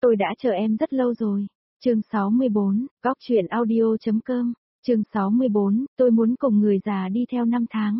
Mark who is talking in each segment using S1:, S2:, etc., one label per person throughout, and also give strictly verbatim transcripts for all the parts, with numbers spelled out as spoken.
S1: tôi đã chờ em rất lâu rồi. Chương sáu mươi bốn, Góc truyện audio chấm com, chương sáu mươi bốn, tôi muốn cùng người già đi theo năm tháng.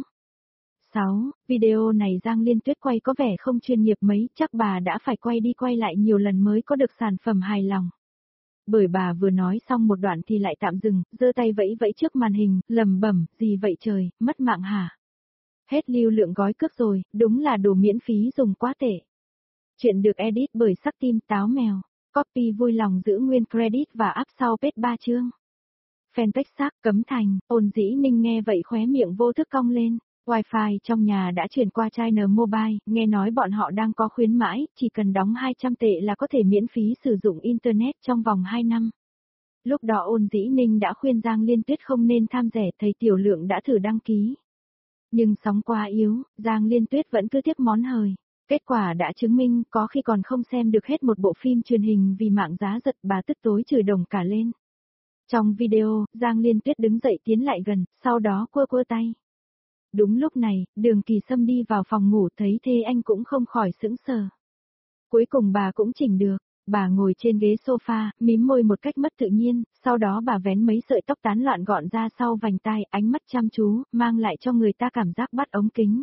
S1: sáu. Video này Giang Liên Tuyết quay có vẻ không chuyên nghiệp mấy, chắc bà đã phải quay đi quay lại nhiều lần mới có được sản phẩm hài lòng. Bởi bà vừa nói xong một đoạn thì lại tạm dừng, giơ tay vẫy vẫy trước màn hình, lầm bẩm, gì vậy trời, mất mạng hả? Hết lưu lượng gói cước rồi, đúng là đồ miễn phí dùng quá tệ. Chuyện được edit bởi Sắc Tim Táo Mèo, copy vui lòng giữ nguyên credit và up sau page ba chương. Fanpage xác Cấm Thành, Ôn Dĩ Ninh nghe vậy khóe miệng vô thức cong lên. Wi-Fi trong nhà đã chuyển qua China Mobile, nghe nói bọn họ đang có khuyến mãi, chỉ cần đóng hai trăm tệ là có thể miễn phí sử dụng Internet trong vòng hai năm. Lúc đó Ôn Dĩ Ninh đã khuyên Giang Liên Tuyết không nên tham rẻ, thầy Tiểu Lượng đã thử đăng ký. Nhưng sóng quá yếu, Giang Liên Tuyết vẫn cứ tiếp món hời. Kết quả đã chứng minh có khi còn không xem được hết một bộ phim truyền hình vì mạng giá giật, bà tức tối chửi đồng cả lên. Trong video, Giang Liên Tuyết đứng dậy tiến lại gần, sau đó quơ quơ tay. Đúng lúc này, Đường Kỳ Sâm đi vào phòng ngủ thấy thế anh cũng không khỏi sững sờ. Cuối cùng bà cũng chỉnh được, bà ngồi trên ghế sofa, mím môi một cách mất tự nhiên, sau đó bà vén mấy sợi tóc tán loạn gọn ra sau vành tai, ánh mắt chăm chú, mang lại cho người ta cảm giác bắt ống kính.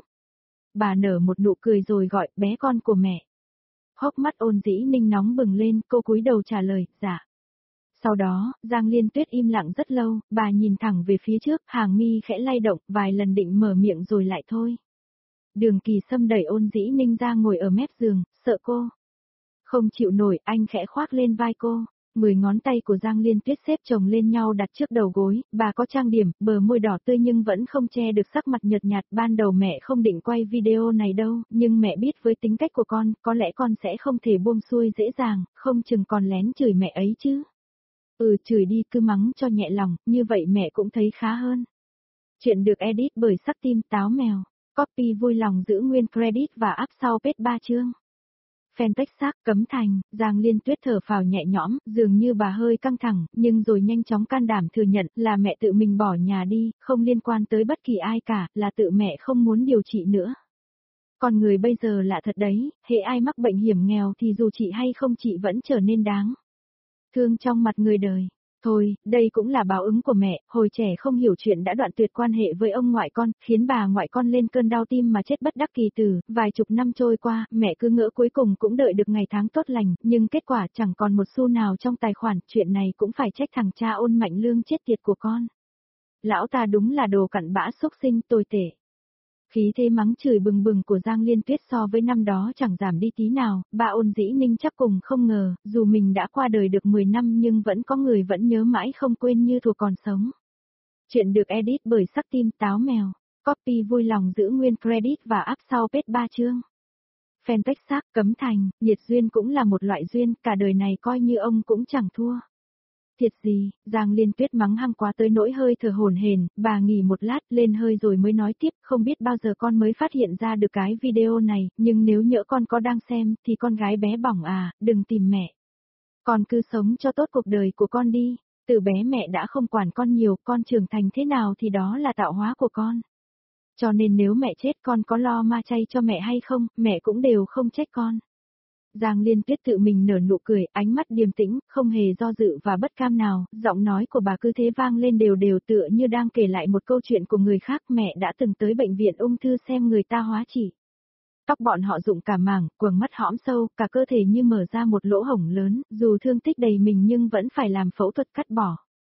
S1: Bà nở một nụ cười rồi gọi, bé con của mẹ. Hốc mắt Ôn Dĩ Ninh nóng bừng lên, cô cúi đầu trả lời, dạ. Sau đó, Giang Liên Tuyết im lặng rất lâu, bà nhìn thẳng về phía trước, hàng mi khẽ lay động, vài lần định mở miệng rồi lại thôi. Đường Kỳ Sâm đẩy Ôn Dĩ Ninh ra ngồi ở mép giường, sợ cô không chịu nổi, anh khẽ khoác lên vai cô. Mười ngón tay của Giang Liên Tuyết xếp chồng lên nhau đặt trước đầu gối, bà có trang điểm, bờ môi đỏ tươi nhưng vẫn không che được sắc mặt nhợt nhạt. Ban đầu mẹ không định quay video này đâu, nhưng mẹ biết với tính cách của con, có lẽ con sẽ không thể buông xuôi dễ dàng, không chừng còn lén chửi mẹ ấy chứ. Ừ, chửi đi, cứ mắng cho nhẹ lòng, như vậy mẹ cũng thấy khá hơn. Chuyện được edit bởi Sắc Tim Táo Mèo, copy vui lòng giữ nguyên credit và up sau page ba chương. Fanpage xác Cấm Thành, Giang Liên Tuyết thở phào nhẹ nhõm, dường như bà hơi căng thẳng, nhưng rồi nhanh chóng can đảm thừa nhận là mẹ tự mình bỏ nhà đi, không liên quan tới bất kỳ ai cả, là tự mẹ không muốn điều trị nữa. Con người bây giờ lạ thật đấy, hễ ai mắc bệnh hiểm nghèo thì dù trị hay không trị vẫn trở nên đáng thương trong mặt người đời. Thôi, đây cũng là báo ứng của mẹ, hồi trẻ không hiểu chuyện đã đoạn tuyệt quan hệ với ông ngoại con, khiến bà ngoại con lên cơn đau tim mà chết bất đắc kỳ tử. Vài chục năm trôi qua, mẹ cứ ngỡ cuối cùng cũng đợi được ngày tháng tốt lành, nhưng kết quả chẳng còn một xu nào trong tài khoản, chuyện này cũng phải trách thằng cha Ôn Mạnh Lương chết tiệt của con. Lão ta đúng là đồ cặn bã xúc sinh tồi tệ. Khí thế mắng chửi bừng bừng của Giang Liên Tuyết so với năm đó chẳng giảm đi tí nào, bà Ôn Dĩ Ninh chắc cùng không ngờ, dù mình đã qua đời được mười năm nhưng vẫn có người vẫn nhớ mãi không quên như thuở còn sống. Chuyện được edit bởi Sắc Tim Táo Mèo, copy vui lòng giữ nguyên credit và up sau page ba chương. Fanpage xác Cấm Thành, nhiệt duyên cũng là một loại duyên, cả đời này coi như ông cũng chẳng thua. Thiệt gì, Giang Liên Tuyết mắng hăng quá tới nỗi hơi thở hổn hển, bà nghỉ một lát, lên hơi rồi mới nói tiếp, không biết bao giờ con mới phát hiện ra được cái video này, nhưng nếu nhỡ con có đang xem, thì con gái bé bỏng à, đừng tìm mẹ. Con cứ sống cho tốt cuộc đời của con đi, từ bé mẹ đã không quản con nhiều, con trưởng thành thế nào thì đó là tạo hóa của con. Cho nên nếu mẹ chết con có lo ma chay cho mẹ hay không, mẹ cũng đều không trách con. Giang Liên Tuyết tự mình nở nụ cười, ánh mắt điềm tĩnh, không hề do dự và bất cam nào, giọng nói của bà cứ thế vang lên đều đều tựa như đang kể lại một câu chuyện của người khác. Mẹ đã từng tới bệnh viện ung thư xem người ta hóa trị. Tóc bọn họ rụng cả mảng, quầng mắt hõm sâu, cả cơ thể như mở ra một lỗ hổng lớn, dù thương tích đầy mình nhưng vẫn phải làm phẫu thuật cắt bỏ.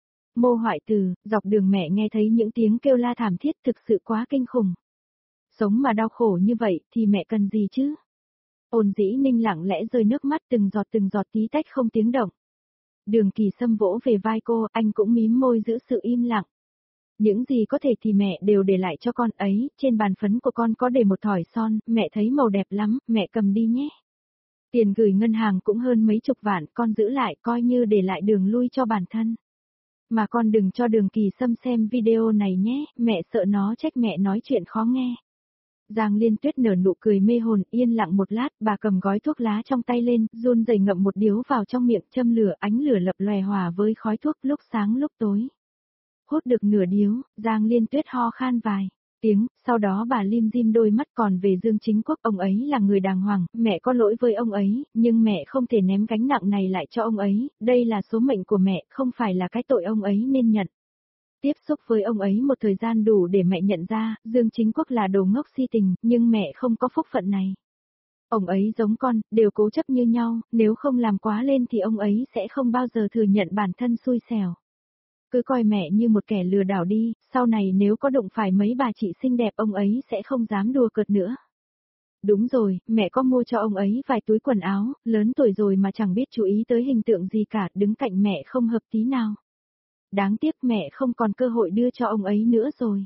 S1: Mô hoại từ, dọc đường mẹ nghe thấy những tiếng kêu la thảm thiết thực sự quá kinh khủng. Sống mà đau khổ như vậy thì mẹ cần gì chứ? Ôn Dĩ Ninh lặng lẽ rơi nước mắt từng giọt từng giọt tí tách không tiếng động. Đường Kỳ Sâm vỗ về vai cô, anh cũng mím môi giữ sự im lặng. Những gì có thể thì mẹ đều để lại cho con ấy, trên bàn phấn của con có để một thỏi son, mẹ thấy màu đẹp lắm, mẹ cầm đi nhé. Tiền gửi ngân hàng cũng hơn mấy chục vạn, con giữ lại coi như để lại đường lui cho bản thân. Mà con đừng cho Đường Kỳ Sâm xem video này nhé, mẹ sợ nó trách mẹ nói chuyện khó nghe. Giang Liên Tuyết nở nụ cười mê hồn, yên lặng một lát, bà cầm gói thuốc lá trong tay lên, run rẩy ngậm một điếu vào trong miệng, châm lửa, ánh lửa lập lòe hòa với khói thuốc lúc sáng lúc tối. Hút được nửa điếu, Giang Liên Tuyết ho khan vài tiếng, sau đó bà lim dim đôi mắt. Còn về Dương Chính Quốc, ông ấy là người đàng hoàng, mẹ có lỗi với ông ấy, nhưng mẹ không thể ném gánh nặng này lại cho ông ấy, đây là số mệnh của mẹ, không phải là cái tội ông ấy nên nhận. Tiếp xúc với ông ấy một thời gian đủ để mẹ nhận ra, Dương Chính Quốc là đồ ngốc si tình, nhưng mẹ không có phúc phận này. Ông ấy giống con, đều cố chấp như nhau, nếu không làm quá lên thì ông ấy sẽ không bao giờ thừa nhận bản thân xui xẻo. Cứ coi mẹ như một kẻ lừa đảo đi, sau này nếu có đụng phải mấy bà chị xinh đẹp ông ấy sẽ không dám đùa cợt nữa. Đúng rồi, mẹ có mua cho ông ấy vài túi quần áo, lớn tuổi rồi mà chẳng biết chú ý tới hình tượng gì cả, đứng cạnh mẹ không hợp tí nào. Đáng tiếc mẹ không còn cơ hội đưa cho ông ấy nữa rồi.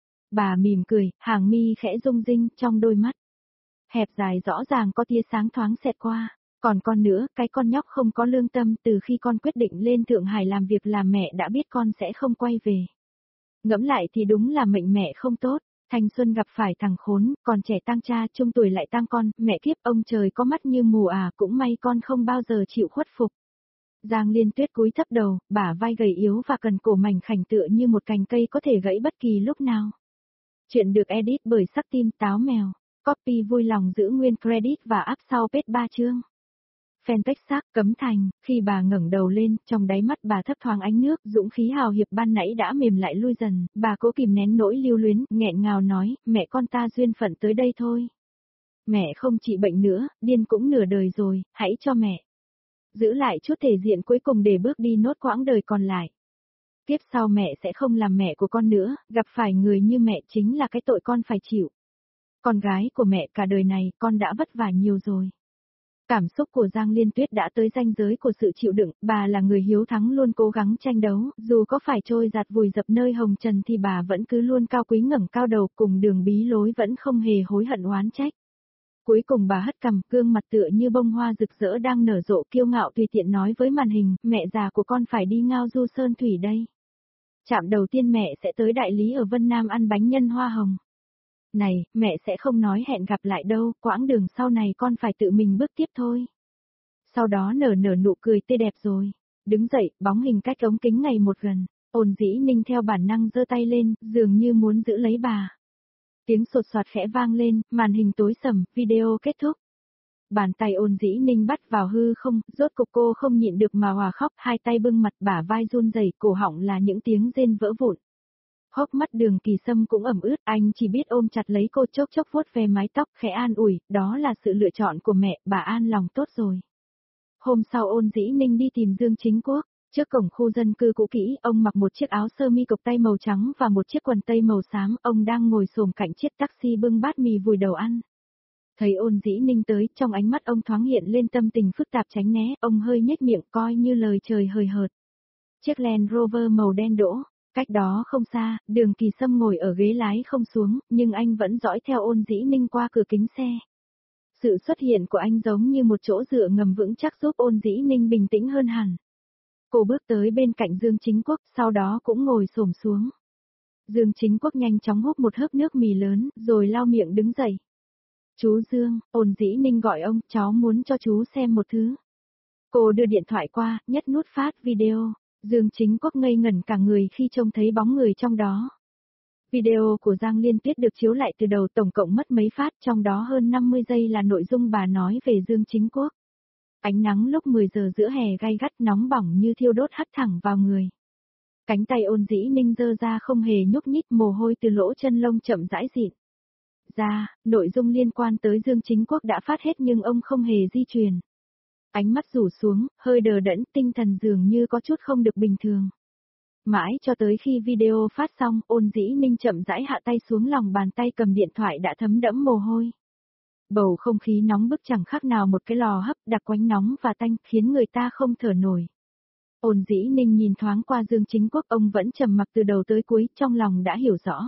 S1: Bà mỉm cười, hàng mi khẽ rung rinh trong đôi mắt. Hẹp dài rõ ràng có tia sáng thoáng xẹt qua. Còn con nữa, cái con nhóc không có lương tâm, từ khi con quyết định lên Thượng Hải làm việc làm mẹ đã biết con sẽ không quay về. Ngẫm lại thì đúng là mệnh mẹ không tốt, thanh xuân gặp phải thằng khốn, còn trẻ tang cha, trung tuổi lại tang con, mẹ kiếp ông trời có mắt như mù à, cũng may con không bao giờ chịu khuất phục. Giang Liên Tuyết cúi thấp đầu, bả vai gầy yếu và cần cổ mảnh khảnh tựa như một cành cây có thể gãy bất kỳ lúc nào. Chuyện được edit bởi Sắc Tim Táo Mèo. Copy vui lòng giữ nguyên credit và up sau page ba chương. Fanpage xác Cấm Thành, khi bà ngẩng đầu lên, trong đáy mắt bà thấp thoáng ánh nước, dũng khí hào hiệp ban nãy đã mềm lại lui dần, bà cố kìm nén nỗi lưu luyến, nghẹn ngào nói, mẹ con ta duyên phận tới đây thôi. Mẹ không trị bệnh nữa, điên cũng nửa đời rồi, hãy cho mẹ giữ lại chút thể diện cuối cùng để bước đi nốt quãng đời còn lại. Tiếp sau mẹ sẽ không làm mẹ của con nữa, gặp phải người như mẹ chính là cái tội con phải chịu. Con gái của mẹ cả đời này, con đã vất vả nhiều rồi. Cảm xúc của Giang Liên Tuyết đã tới ranh giới của sự chịu đựng, bà là người hiếu thắng luôn cố gắng tranh đấu, dù có phải trôi giạt vùi dập nơi hồng trần thì bà vẫn cứ luôn cao quý ngẩng cao đầu, cùng đường bí lối vẫn không hề hối hận oán trách. Cuối cùng bà hất cằm, gương mặt tựa như bông hoa rực rỡ đang nở rộ kiêu ngạo tùy tiện nói với màn hình, mẹ già của con phải đi ngao du sơn thủy đây. Trạm đầu tiên mẹ sẽ tới đại lý ở Vân Nam ăn bánh nhân hoa hồng. Này, mẹ sẽ không nói hẹn gặp lại đâu, quãng đường sau này con phải tự mình bước tiếp thôi. Sau đó nở nở nụ cười tươi đẹp rồi. Đứng dậy, bóng hình cách ống kính ngày một gần. Ôn Dĩ Ninh theo bản năng giơ tay lên, dường như muốn giữ lấy bà. Tiếng sột soạt khẽ vang lên, màn hình tối sầm, video kết thúc. Bàn tay Ôn Dĩ Ninh bắt vào hư không, rốt cục cô không nhịn được mà hòa khóc, hai tay bưng mặt, bả vai run rẩy, cổ họng là những tiếng rên vỡ vụn. Hốc mắt Đường Kỳ Sâm cũng ẩm ướt, anh chỉ biết ôm chặt lấy cô, chốc chốc vuốt về mái tóc, khẽ an ủi, đó là sự lựa chọn của mẹ, bà an lòng tốt rồi. Hôm sau Ôn Dĩ Ninh đi tìm Dương Chính Quốc, trước cổng khu dân cư cũ kỹ, ông mặc một chiếc áo sơ mi cộc tay màu trắng và một chiếc quần tây màu xám, ông đang ngồi xổm cạnh chiếc taxi bưng bát mì vùi đầu ăn. Thấy Ôn Dĩ Ninh tới, trong ánh mắt ông thoáng hiện lên tâm tình phức tạp tránh né, ông hơi nhếch miệng coi như lời trời hời hợt. Chiếc Land Rover màu đen đỗ. Cách đó không xa, Đường Kỳ Sâm ngồi ở ghế lái không xuống, nhưng anh vẫn dõi theo Ôn Dĩ Ninh qua cửa kính xe. Sự xuất hiện của anh giống như một chỗ dựa ngầm vững chắc giúp Ôn Dĩ Ninh bình tĩnh hơn hẳn. Cô bước tới bên cạnh Dương Chính Quốc, sau đó cũng ngồi xổm xuống. Dương Chính Quốc nhanh chóng húp một hớp nước mì lớn, rồi lau miệng đứng dậy. Chú Dương, Ôn Dĩ Ninh gọi ông, cháu muốn cho chú xem một thứ. Cô đưa điện thoại qua, nhấp nút phát video. Dương Chính Quốc ngây ngẩn cả người khi trông thấy bóng người trong đó. Video của Giang Liên Tuyết được chiếu lại từ đầu, tổng cộng mất mấy phát, trong đó hơn năm mươi giây là nội dung bà nói về Dương Chính Quốc. Ánh nắng lúc mười giờ giữa hè gay gắt nóng bỏng như thiêu đốt hắt thẳng vào người. Cánh tay Ôn Dĩ Ninh giơ ra không hề nhúc nhích, mồ hôi từ lỗ chân lông chậm rãi dịn ra, nội dung liên quan tới Dương Chính Quốc đã phát hết nhưng ông không hề di chuyển. Ánh mắt rủ xuống, hơi đờ đẫn, tinh thần dường như có chút không được bình thường. Mãi cho tới khi video phát xong, Ôn Dĩ Ninh chậm rãi hạ tay xuống, lòng bàn tay cầm điện thoại đã thấm đẫm mồ hôi. Bầu không khí nóng bức chẳng khác nào một cái lò hấp, đặc quánh nóng và tanh, khiến người ta không thở nổi. Ôn Dĩ Ninh nhìn thoáng qua Dương Chính Quốc, ông vẫn trầm mặc từ đầu tới cuối, trong lòng đã hiểu rõ.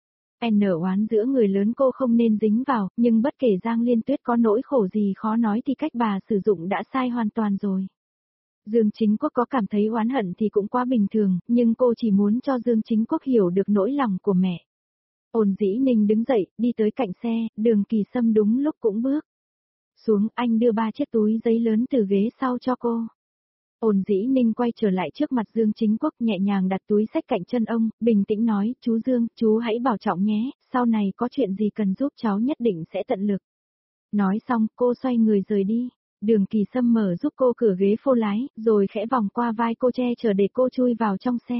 S1: N oán giữa người lớn cô không nên dính vào, nhưng bất kể Giang Liên Tuyết có nỗi khổ gì khó nói thì cách bà sử dụng đã sai hoàn toàn rồi. Dương Chính Quốc có cảm thấy oán hận thì cũng quá bình thường, nhưng cô chỉ muốn cho Dương Chính Quốc hiểu được nỗi lòng của mẹ. Ôn Dĩ Ninh đứng dậy, đi tới cạnh xe, Đường Kỳ Sâm đúng lúc cũng bước xuống, anh đưa ba chiếc túi giấy lớn từ ghế sau cho cô. Ôn Dĩ Ninh quay trở lại trước mặt Dương Chính Quốc nhẹ nhàng đặt túi xách cạnh chân ông, bình tĩnh nói, chú Dương, chú hãy bảo trọng nhé, sau này có chuyện gì cần giúp cháu nhất định sẽ tận lực. Nói xong, cô xoay người rời đi. Đường Kỳ Sâm mở giúp cô cửa ghế phô lái, rồi khẽ vòng qua vai cô che chở để cô chui vào trong xe.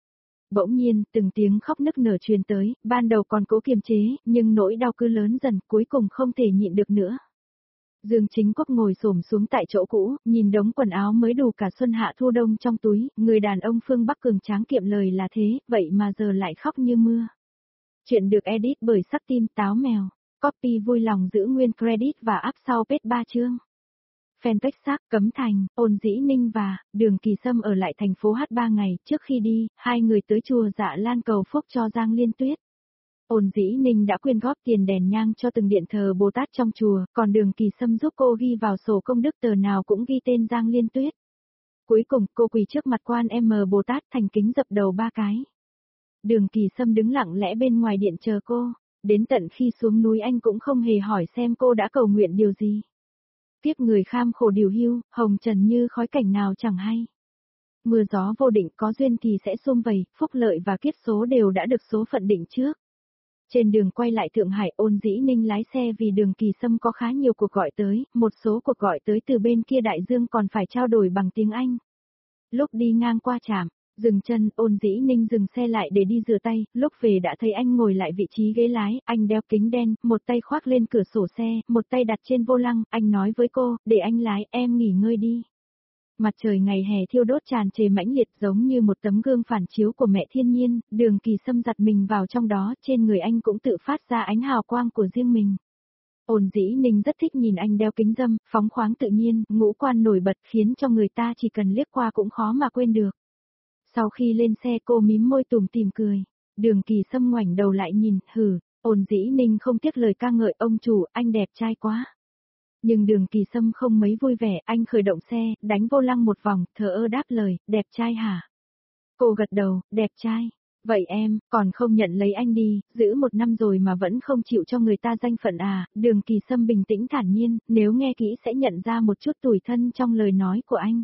S1: Bỗng nhiên, từng tiếng khóc nức nở truyền tới, ban đầu còn cố kiềm chế, nhưng nỗi đau cứ lớn dần, cuối cùng không thể nhịn được nữa. Dương Chính Quốc ngồi xổm xuống tại chỗ cũ, nhìn đống quần áo mới đủ cả xuân hạ thu đông trong túi, người đàn ông phương Bắc cường tráng kiệm lời là thế, vậy mà giờ lại khóc như mưa. Chuyện được edit bởi Sắc Tim Táo Mèo, copy vui lòng giữ nguyên credit và up sau page ba chương. Fanpage xác Cấm Thành, Ôn Dĩ Ninh và Đường Kỳ Sâm ở lại thành phố hát ba ngày, trước khi đi, hai người tới chùa Dạ Lan cầu phúc cho Giang Liên Tuyết. Ôn Dĩ Ninh đã quyên góp tiền đèn nhang cho từng điện thờ Bồ Tát trong chùa, còn Đường Kỳ Sâm giúp cô ghi vào sổ công đức tờ nào cũng ghi tên Giang Liên Tuyết. Cuối cùng, cô quỳ trước mặt Quan M Bồ Tát thành kính dập đầu ba cái. Đường Kỳ Sâm đứng lặng lẽ bên ngoài điện chờ cô, đến tận khi xuống núi anh cũng không hề hỏi xem cô đã cầu nguyện điều gì. Kiếp người kham khổ điều hưu, hồng trần như khói cảnh nào chẳng hay. Mưa gió vô định, có duyên thì sẽ sum vầy, phúc lợi và kiếp số đều đã được số phận định trước. Trên đường quay lại Thượng Hải, Ôn Dĩ Ninh lái xe vì Đường Kỳ Sâm có khá nhiều cuộc gọi tới, một số cuộc gọi tới từ bên kia đại dương còn phải trao đổi bằng tiếng Anh. Lúc đi ngang qua trạm, dừng chân, Ôn Dĩ Ninh dừng xe lại để đi rửa tay, lúc về đã thấy anh ngồi lại vị trí ghế lái, anh đeo kính đen, một tay khoác lên cửa sổ xe, một tay đặt trên vô lăng, anh nói với cô, để anh lái, em nghỉ ngơi đi. Mặt trời ngày hè thiêu đốt tràn trề mãnh liệt giống như một tấm gương phản chiếu của mẹ thiên nhiên, Đường Kỳ Sâm giặt mình vào trong đó, trên người anh cũng tự phát ra ánh hào quang của riêng mình. Ôn Dĩ Ninh rất thích nhìn anh đeo kính râm, phóng khoáng tự nhiên, ngũ quan nổi bật khiến cho người ta chỉ cần liếc qua cũng khó mà quên được. Sau khi lên xe cô mím môi tủm tỉm cười. Đường Kỳ Sâm ngoảnh đầu lại nhìn, hừ, Ôn Dĩ Ninh không tiếc lời ca ngợi, ông chủ, anh đẹp trai quá. Nhưng Đường Kỳ Sâm không mấy vui vẻ, anh khởi động xe, đánh vô lăng một vòng, thờ ơ đáp lời, đẹp trai hả? Cô gật đầu, đẹp trai. Vậy em, còn không nhận lấy anh đi, giữ một năm rồi mà vẫn không chịu cho người ta danh phận à? Đường Kỳ Sâm bình tĩnh thản nhiên, nếu nghe kỹ sẽ nhận ra một chút tủi thân trong lời nói của anh.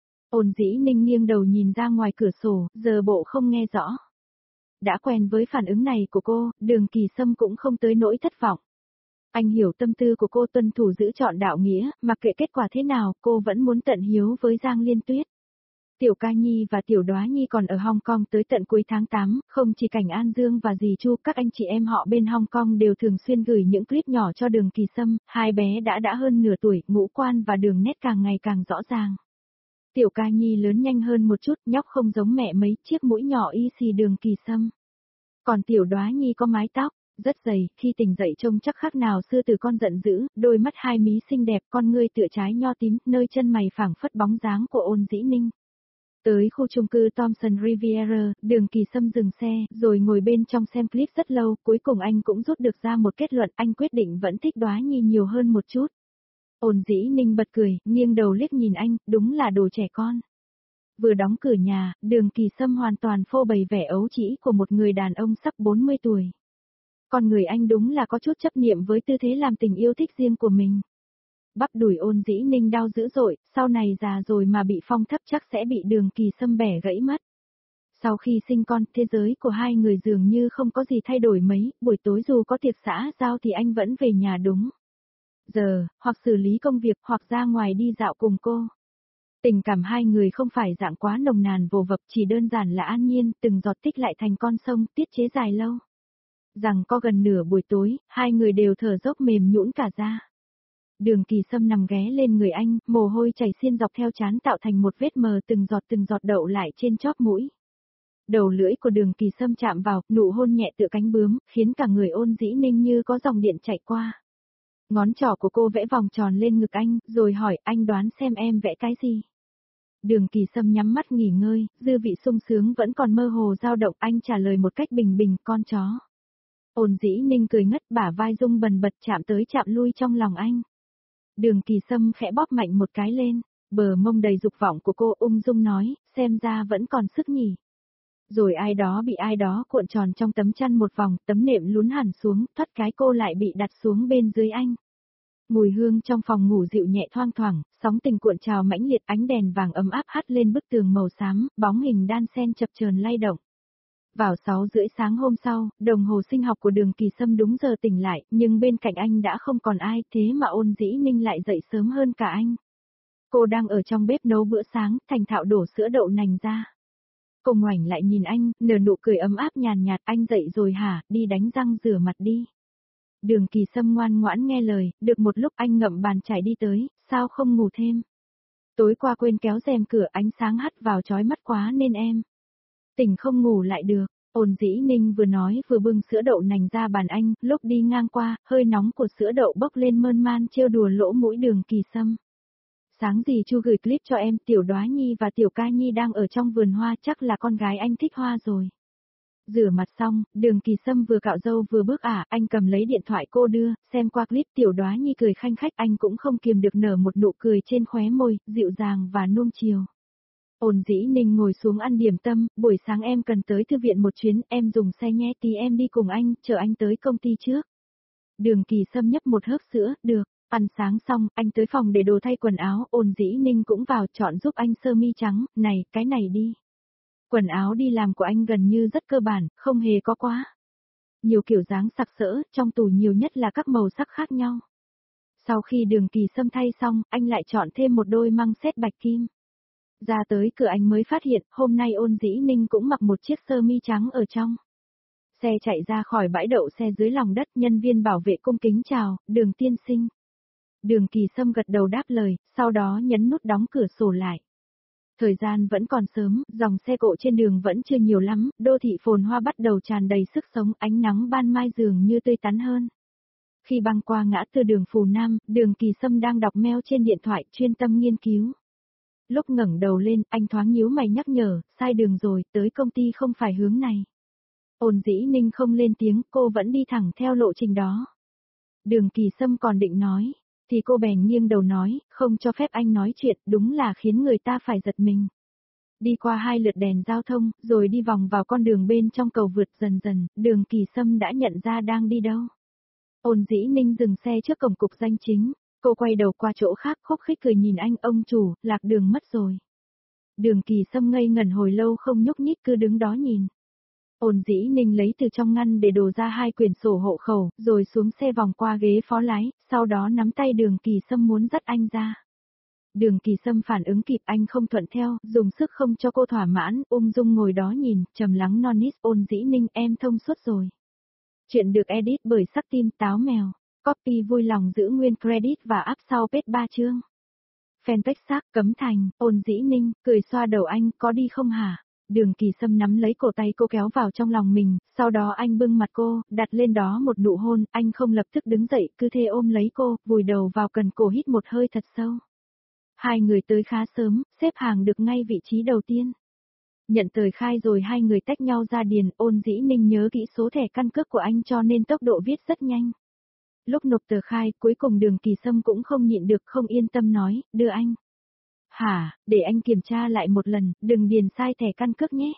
S1: Ôn Dĩ Ninh nghiêng đầu nhìn ra ngoài cửa sổ, giờ bộ không nghe rõ. Đã quen với phản ứng này của cô, Đường Kỳ Sâm cũng không tới nỗi thất vọng. Anh hiểu tâm tư của cô, tuân thủ giữ trọn đạo nghĩa, mặc kệ kết quả thế nào, cô vẫn muốn tận hiếu với Giang Liên Tuyết. Tiểu Ca Nhi và Tiểu Đóa Nhi còn ở Hong Kong tới tận cuối tháng tám, không chỉ Cảnh An Dương và dì Chu, các anh chị em họ bên Hong Kong đều thường xuyên gửi những clip nhỏ cho Đường Kỳ Sâm, hai bé đã đã hơn nửa tuổi, ngũ quan và đường nét càng ngày càng rõ ràng. Tiểu Ca Nhi lớn nhanh hơn một chút, nhóc không giống mẹ mấy, chiếc mũi nhỏ y xì Đường Kỳ Sâm. Còn Tiểu Đóa Nhi có mái tóc rất dày, khi tỉnh dậy trông chắc khác nào sư tử con giận dữ, đôi mắt hai mí xinh đẹp, con ngươi tựa trái nho tím, nơi chân mày phảng phất bóng dáng của Ôn Dĩ Ninh. Tới khu chung cư Thompson Riviera, Đường Kỳ Sâm dừng xe, rồi ngồi bên trong xem clip rất lâu, cuối cùng anh cũng rút được ra một kết luận, anh quyết định vẫn thích Đóa Nhi nhiều hơn một chút. Ôn Dĩ Ninh bật cười, nghiêng đầu liếc nhìn anh, đúng là đồ trẻ con. Vừa đóng cửa nhà, Đường Kỳ Sâm hoàn toàn phô bày vẻ ấu trĩ của một người đàn ông sắp bốn mươi tuổi. Con người anh đúng là có chút chấp niệm với tư thế làm tình yêu thích riêng của mình. Bắp đùi Ôn Dĩ Ninh đau dữ dội, sau này già rồi mà bị phong thấp chắc sẽ bị Đường Kỳ Sâm bẻ gãy mất. Sau khi sinh con, thế giới của hai người dường như không có gì thay đổi mấy, buổi tối dù có tiệc xã giao thì anh vẫn về nhà đúng giờ, hoặc xử lý công việc hoặc ra ngoài đi dạo cùng cô. Tình cảm hai người không phải dạng quá nồng nàn vồ vập, chỉ đơn giản là an nhiên, từng giọt tích lại thành con sông, tiết chế dài lâu. Rằng có gần nửa buổi tối, hai người đều thở dốc mềm nhũn cả ra. Đường Kỳ Sâm nằm ghé lên người anh, mồ hôi chảy xiên dọc theo trán tạo thành một vết mờ, từng giọt từng giọt đậu lại trên chóp mũi. Đầu lưỡi của Đường Kỳ Sâm chạm vào, nụ hôn nhẹ tựa cánh bướm, khiến cả người Ôn Dĩ Ninh như có dòng điện chạy qua. Ngón trỏ của cô vẽ vòng tròn lên ngực anh, rồi hỏi, anh đoán xem em vẽ cái gì? Đường Kỳ Sâm nhắm mắt nghỉ ngơi, dư vị sung sướng vẫn còn mơ hồ dao động, anh trả lời một cách bình bình, con chó. Ôn Dĩ Ninh cười ngất, bả vai rung bần bật chạm tới chạm lui trong lòng anh. Đường Kỳ Sâm khẽ bóp mạnh một cái lên, bờ mông đầy dục vọng của cô ung dung nói, xem ra vẫn còn sức nhỉ. Rồi ai đó bị ai đó cuộn tròn trong tấm chăn một vòng, tấm nệm lún hẳn xuống, thoát cái cô lại bị đặt xuống bên dưới anh. Mùi hương trong phòng ngủ dịu nhẹ thoang thoảng, sóng tình cuộn trào mãnh liệt, ánh đèn vàng ấm áp hắt lên bức tường màu xám, bóng hình đan xen chập chờn lay động. Vào sáu rưỡi sáng hôm sau, đồng hồ sinh học của Đường Kỳ Sâm đúng giờ tỉnh lại, nhưng bên cạnh anh đã không còn ai, thế mà Ôn Dĩ Ninh lại dậy sớm hơn cả anh. Cô đang ở trong bếp nấu bữa sáng, thành thạo đổ sữa đậu nành ra. Cô ngoảnh lại nhìn anh, nở nụ cười ấm áp nhàn nhạt, anh dậy rồi hả, đi đánh răng rửa mặt đi. Đường Kỳ Sâm ngoan ngoãn nghe lời, được một lúc anh ngậm bàn chải đi tới, sao không ngủ thêm. Tối qua quên kéo rèm cửa, ánh sáng hắt vào chói mắt quá nên em tỉnh không ngủ lại được. Ôn Dĩ Ninh vừa nói vừa bưng sữa đậu nành ra bàn anh, lúc đi ngang qua, hơi nóng của sữa đậu bốc lên mơn man trêu đùa lỗ mũi Đường Kỳ Sâm. Sáng gì Chu gửi clip cho em, Tiểu Đoá Nhi và Tiểu Ca Nhi đang ở trong vườn hoa, chắc là con gái anh thích hoa rồi. Rửa mặt xong, Đường Kỳ Sâm vừa cạo râu vừa bước ả, anh cầm lấy điện thoại cô đưa, xem qua clip Tiểu Đoá Nhi cười khanh khách, anh cũng không kiềm được nở một nụ cười trên khóe môi, dịu dàng và nuông chiều. Ôn Dĩ Ninh ngồi xuống ăn điểm tâm, buổi sáng em cần tới thư viện một chuyến, em dùng xe nhé, tí em đi cùng anh, chờ anh tới công ty trước. Đường Kỳ Sâm nhấp một hớp sữa, được. Ăn sáng xong, anh tới phòng để đồ thay quần áo, Ôn Dĩ Ninh cũng vào chọn giúp anh sơ mi trắng, này, cái này đi. Quần áo đi làm của anh gần như rất cơ bản, không hề có quá nhiều kiểu dáng sặc sỡ, trong tủ nhiều nhất là các màu sắc khác nhau. Sau khi Đường Kỳ Sâm thay xong, anh lại chọn thêm một đôi măng xét bạch kim. Ra tới cửa anh mới phát hiện, hôm nay Ôn Dĩ Ninh cũng mặc một chiếc sơ mi trắng ở trong. Xe chạy ra khỏi bãi đậu xe dưới lòng đất, nhân viên bảo vệ cung kính chào, Đường tiên sinh. Đường Kỳ Sâm gật đầu đáp lời, sau đó nhấn nút đóng cửa sổ lại. Thời gian vẫn còn sớm, dòng xe cộ trên đường vẫn chưa nhiều lắm, đô thị phồn hoa bắt đầu tràn đầy sức sống, ánh nắng ban mai dường như tươi tắn hơn. Khi băng qua ngã tư đường Phù Nam, Đường Kỳ Sâm đang đọc mail trên điện thoại, chuyên tâm nghiên cứu. Lúc ngẩng đầu lên, anh thoáng nhíu mày nhắc nhở, sai đường rồi, tới công ty không phải hướng này. Ôn Dĩ Ninh không lên tiếng, cô vẫn đi thẳng theo lộ trình đó. Đường Kỳ Sâm còn định nói, thì cô bèn nghiêng đầu nói, không cho phép anh nói chuyện, đúng là khiến người ta phải giật mình. Đi qua hai lượt đèn giao thông, rồi đi vòng vào con đường bên trong cầu vượt, dần dần, Đường Kỳ Sâm đã nhận ra đang đi đâu. Ôn Dĩ Ninh dừng xe trước cổng cục danh chính, cô quay đầu qua chỗ khác, khúc khích cười nhìn anh, ông chủ, lạc đường mất rồi. Đường Kỳ Sâm ngây ngẩn hồi lâu không nhúc nhích, cứ đứng đó nhìn. Ôn Dĩ Ninh lấy từ trong ngăn để đồ ra hai quyển sổ hộ khẩu, rồi xuống xe vòng qua ghế phó lái, sau đó nắm tay Đường Kỳ Sâm muốn dắt anh ra. Đường Kỳ Sâm phản ứng kịp, anh không thuận theo, dùng sức không cho cô thỏa mãn, ung dung ngồi đó nhìn, trầm lắng non nít. Ôn Dĩ Ninh, em thông suốt rồi. Chuyện được edit bởi Sắc Tim Táo Mèo. Copy vui lòng giữ nguyên credit và up sau page ba chương. Fanpage xác Cấm Thành. Ôn Dĩ Ninh, cười xoa đầu anh, có đi không hả? Đường Kỳ Sâm nắm lấy cổ tay cô kéo vào trong lòng mình, sau đó anh bưng mặt cô, đặt lên đó một nụ hôn, anh không lập tức đứng dậy, cứ thế ôm lấy cô, vùi đầu vào cần cổ hít một hơi thật sâu. Hai người tới khá sớm, xếp hàng được ngay vị trí đầu tiên. Nhận tờ khai rồi hai người tách nhau ra điền, Ôn Dĩ Ninh nhớ kỹ số thẻ căn cước của anh cho nên tốc độ viết rất nhanh. Lúc nộp tờ khai, cuối cùng Đường Kỳ Sâm cũng không nhịn được, không yên tâm nói, đưa anh. Hả, để anh kiểm tra lại một lần, đừng điền sai thẻ căn cước nhé.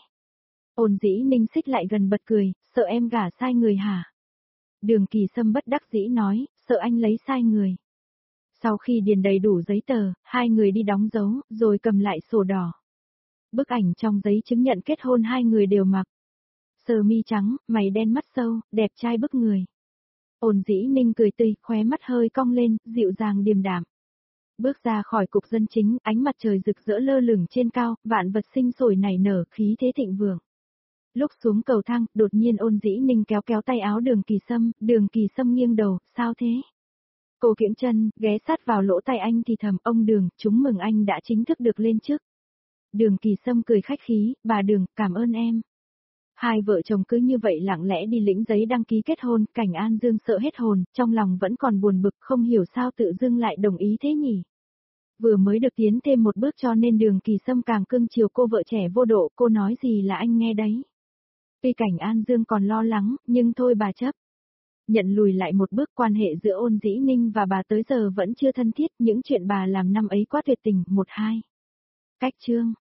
S1: Ôn Dĩ Ninh xích lại gần bật cười, sợ em gả sai người hả? Đường Kỳ Sâm bất đắc dĩ nói, sợ anh lấy sai người. Sau khi điền đầy đủ giấy tờ, hai người đi đóng dấu, rồi cầm lại sổ đỏ. Bức ảnh trong giấy chứng nhận kết hôn hai người đều mặc. Sơ mi trắng, mày đen mắt sâu, đẹp trai bức người. Ôn Dĩ Ninh cười tươi, khóe mắt hơi cong lên, dịu dàng điềm đạm. Bước ra khỏi cục dân chính, ánh mặt trời rực rỡ lơ lửng trên cao, vạn vật sinh sôi nảy nở, khí thế thịnh vượng. Lúc xuống cầu thang, đột nhiên Ôn Dĩ Ninh kéo kéo tay áo Đường Kỳ Sâm, Đường Kỳ Sâm nghiêng đầu, sao thế? Cô kiễng chân, ghé sát vào lỗ tai anh thì thầm, ông Đường, chúng mừng anh đã chính thức được lên chức. Đường Kỳ Sâm cười khách khí, bà Đường, cảm ơn em. Hai vợ chồng cứ như vậy lặng lẽ đi lĩnh giấy đăng ký kết hôn, Cảnh An Dương sợ hết hồn, trong lòng vẫn còn buồn bực, không hiểu sao tự dưng lại đồng ý thế nhỉ. Vừa mới được tiến thêm một bước cho nên Đường Kỳ Sâm càng cưng chiều cô vợ trẻ vô độ, cô nói gì là anh nghe đấy. Tuy Cảnh An Dương còn lo lắng, nhưng thôi bà chấp. Nhận lùi lại một bước, quan hệ giữa Ôn Dĩ Ninh và bà tới giờ vẫn chưa thân thiết, những chuyện bà làm năm ấy quá tuyệt tình. Một hai. Cách chương.